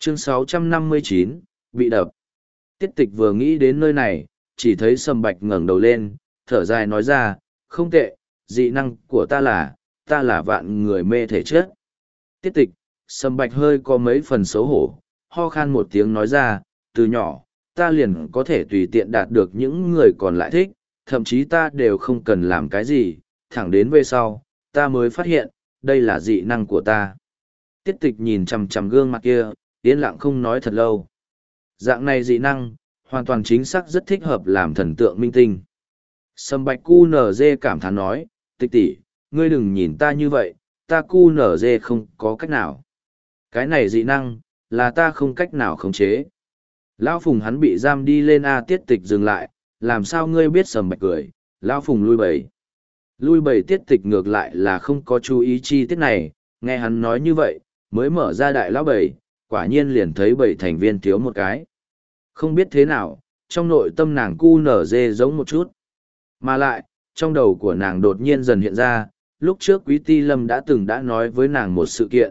Chương 659, bị đập. Tiết tịch vừa nghĩ đến nơi này, chỉ thấy Sầm Bạch ngẩng đầu lên, thở dài nói ra, không tệ, dị năng của ta là vạn người mê thể chất. Tiết tịch, Sầm Bạch hơi có mấy phần xấu hổ, ho khan một tiếng nói ra, từ nhỏ, ta liền có thể tùy tiện đạt được những người còn lại thích, thậm chí ta đều không cần làm cái gì, thẳng đến về sau, ta mới phát hiện, đây là dị năng của ta. Tiết tịch nhìn chằm chằm gương mặt kia, yên lặng không nói thật lâu. Dạng này dị năng, hoàn toàn chính xác rất thích hợp làm thần tượng minh tinh. Sầm Bạch QNZ cảm thán nói, tịch tỷ, ngươi đừng nhìn ta như vậy, ta QNZ không có cách nào. Cái này dị năng, là ta không cách nào khống chế. Lão Phùng hắn bị giam đi lên Tiết tịch dừng lại, làm sao ngươi biết? Sầm Bạch cười, Lão Phùng lui bầy. Lui bầy Tiết tịch ngược lại là không có chú ý chi tiết này, nghe hắn nói như vậy, mới mở ra đại lão bầy, quả nhiên liền thấy 7 thành viên thiếu một cái. Không biết thế nào, trong nội tâm nàng QNZ giống một chút. Mà lại, trong đầu của nàng đột nhiên dần hiện ra, lúc trước Quý Ti Lâm đã nói với nàng một sự kiện,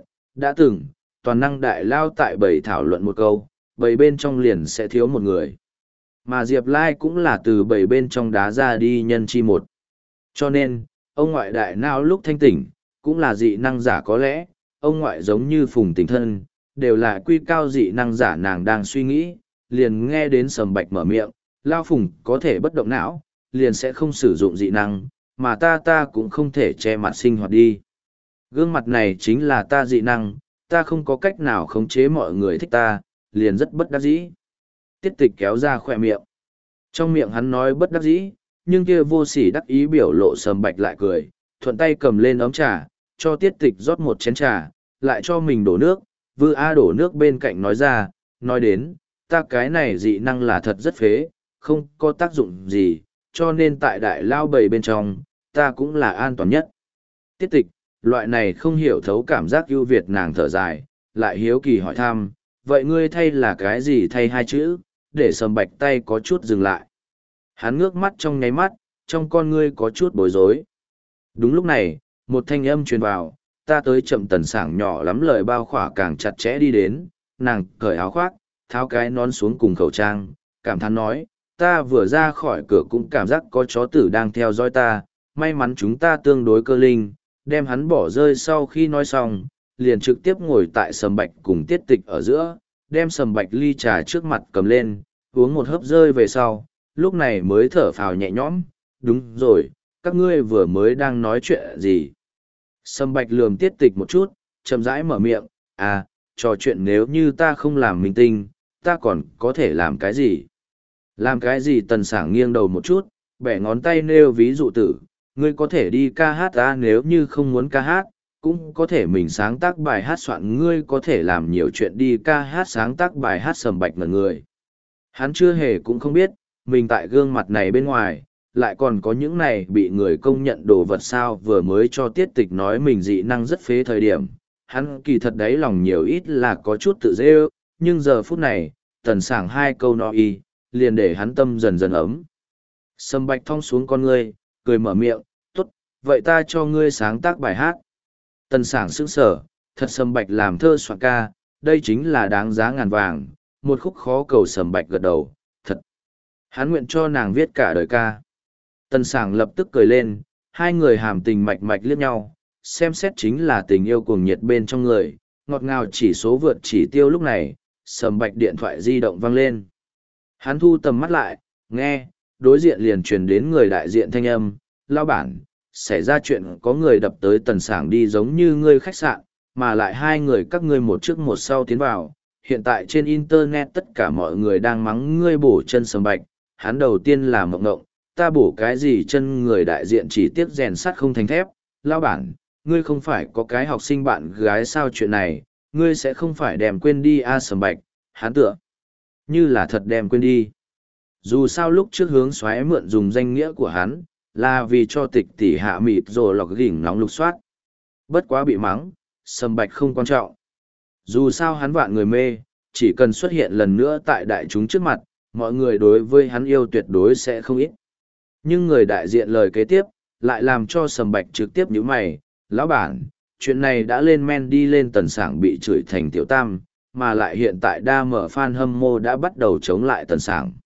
toàn năng đại lao tại bầy thảo luận một câu, bầy bên trong liền sẽ thiếu một người. Mà Diệp Lai cũng là từ bầy bên trong đá ra đi nhân chi một. Cho nên, ông ngoại đại não lúc thanh tỉnh, cũng là dị năng giả có lẽ, ông ngoại giống như Phùng Tình Thân, đều là quy cao dị năng giả. Nàng đang suy nghĩ, liền nghe đến Sầm Bạch mở miệng, Lao Phùng có thể bất động não, liền sẽ không sử dụng dị năng, mà ta cũng không thể che mặt sinh hoạt đi. Gương mặt này chính là ta dị năng, ta không có cách nào khống chế mọi người thích ta, liền rất bất đắc dĩ. Tiết tịch kéo ra khỏe miệng. Trong miệng hắn nói bất đắc dĩ, nhưng kia vô sỉ đắc ý biểu lộ. Sầm Bạch lại cười, thuận tay cầm lên ấm trà, cho tiết tịch rót một chén trà, lại cho mình đổ nước, đổ nước bên cạnh nói ra, nói đến, ta cái này dị năng là thật rất phế, không có tác dụng gì, cho nên tại đại lao bầy bên trong, ta cũng là an toàn nhất. Tiết tịch, loại này không hiểu thấu cảm giác ưu việt nàng thở dài, lại hiếu kỳ hỏi thăm, vậy ngươi thay là cái gì? Thay hai chữ, để Sầm Bạch tay có chút dừng lại. Hắn ngước mắt trong nháy mắt, trong con ngươi có chút bối rối. Đúng lúc này, một thanh âm truyền vào, ta tới chậm. Tần Sảng nhỏ lắm lời bao khỏa càng chặt chẽ đi đến, nàng cởi áo khoác, tháo cái nón xuống cùng khẩu trang, cảm thán nói, ta vừa ra khỏi cửa cũng cảm giác có chó tử đang theo dõi ta, may mắn chúng ta tương đối cơ linh, đem hắn bỏ rơi. Sau khi nói xong, liền trực tiếp ngồi tại Sầm Bạch cùng Tiết tịch ở giữa, đem Sầm Bạch ly trà trước mặt cầm lên, uống một hớp rơi về sau, lúc này mới thở phào nhẹ nhõm, đúng rồi, các ngươi vừa mới đang nói chuyện gì? Sầm Bạch lườm Tiết tịch một chút, chậm rãi mở miệng, trò chuyện nếu như ta không làm minh tinh, ta còn có thể làm cái gì? Làm cái gì? Tần Sảng nghiêng đầu một chút, bẻ ngón tay nêu ví dụ tử, ngươi có thể đi ca hát, nếu như không muốn ca hát, cũng có thể mình sáng tác bài hát soạn, ngươi có thể làm nhiều chuyện đi ca hát sáng tác bài hát. Sầm Bạch ngẩn người. Hắn chưa hề cũng không biết, mình tại gương mặt này bên ngoài, lại còn có những này bị người công nhận đồ vật sao. Vừa mới cho Tiết tịch nói mình dị năng rất phế thời điểm, hắn kỳ thật đáy lòng nhiều ít là có chút tự dễ ước, nhưng giờ phút này, Tần Sảng hai câu nói liền để hắn tâm dần dần ấm. Sầm Bạch thong xuống con ngươi, cười mở miệng, tốt, vậy ta cho ngươi sáng tác bài hát. Tần Sảng sững sờ, thật. Sầm Bạch làm thơ soạn ca, đây chính là đáng giá ngàn vàng, một khúc khó cầu. Sầm Bạch gật đầu, thật. Hắn nguyện cho nàng viết cả đời ca. Tần Sảng lập tức cười lên, hai người hàm tình mạch mạch liếc nhau, xem xét chính là tình yêu cuồng nhiệt bên trong người, ngọt ngào chỉ số vượt chỉ tiêu. Lúc này, Sầm Bạch điện thoại di động vang lên. Hắn thu tầm mắt lại, nghe, đối diện liền truyền đến người đại diện thanh âm, lao bản, xảy ra chuyện có người đập tới Tần Sảng đi giống như ngươi khách sạn, mà lại hai người các ngươi một trước một sau tiến vào. Hiện tại trên internet tất cả mọi người đang mắng ngươi bổ chân. Sầm Bạch, hắn đầu tiên là mộng ngộng, ta bổ cái gì chân? Người đại diện chỉ tiếc rèn sắt không thành thép, lao bản, ngươi không phải có cái học sinh bạn gái sao? Chuyện này, ngươi sẽ không phải đem quên đi Sầm Bạch, hắn tựa như là thật đem quên đi. Dù sao lúc trước Hướng Xoáy mượn dùng danh nghĩa của hắn, là vì cho tịch tỷ hạ mịt rồi lọc gỉnh nóng lục soát. Bất quá bị mắng, Sầm Bạch không quan trọng. Dù sao hắn vạn người mê, chỉ cần xuất hiện lần nữa tại đại chúng trước mặt, mọi người đối với hắn yêu tuyệt đối sẽ không ít. Nhưng người đại diện lời kế tiếp, lại làm cho Sầm Bạch trực tiếp nhíu mày, lão bản, chuyện này đã lên men đi lên. Tần Sảng bị chửi thành tiểu tam, mà lại hiện tại đa mở fan hâm mộ đã bắt đầu chống lại Tần Sảng.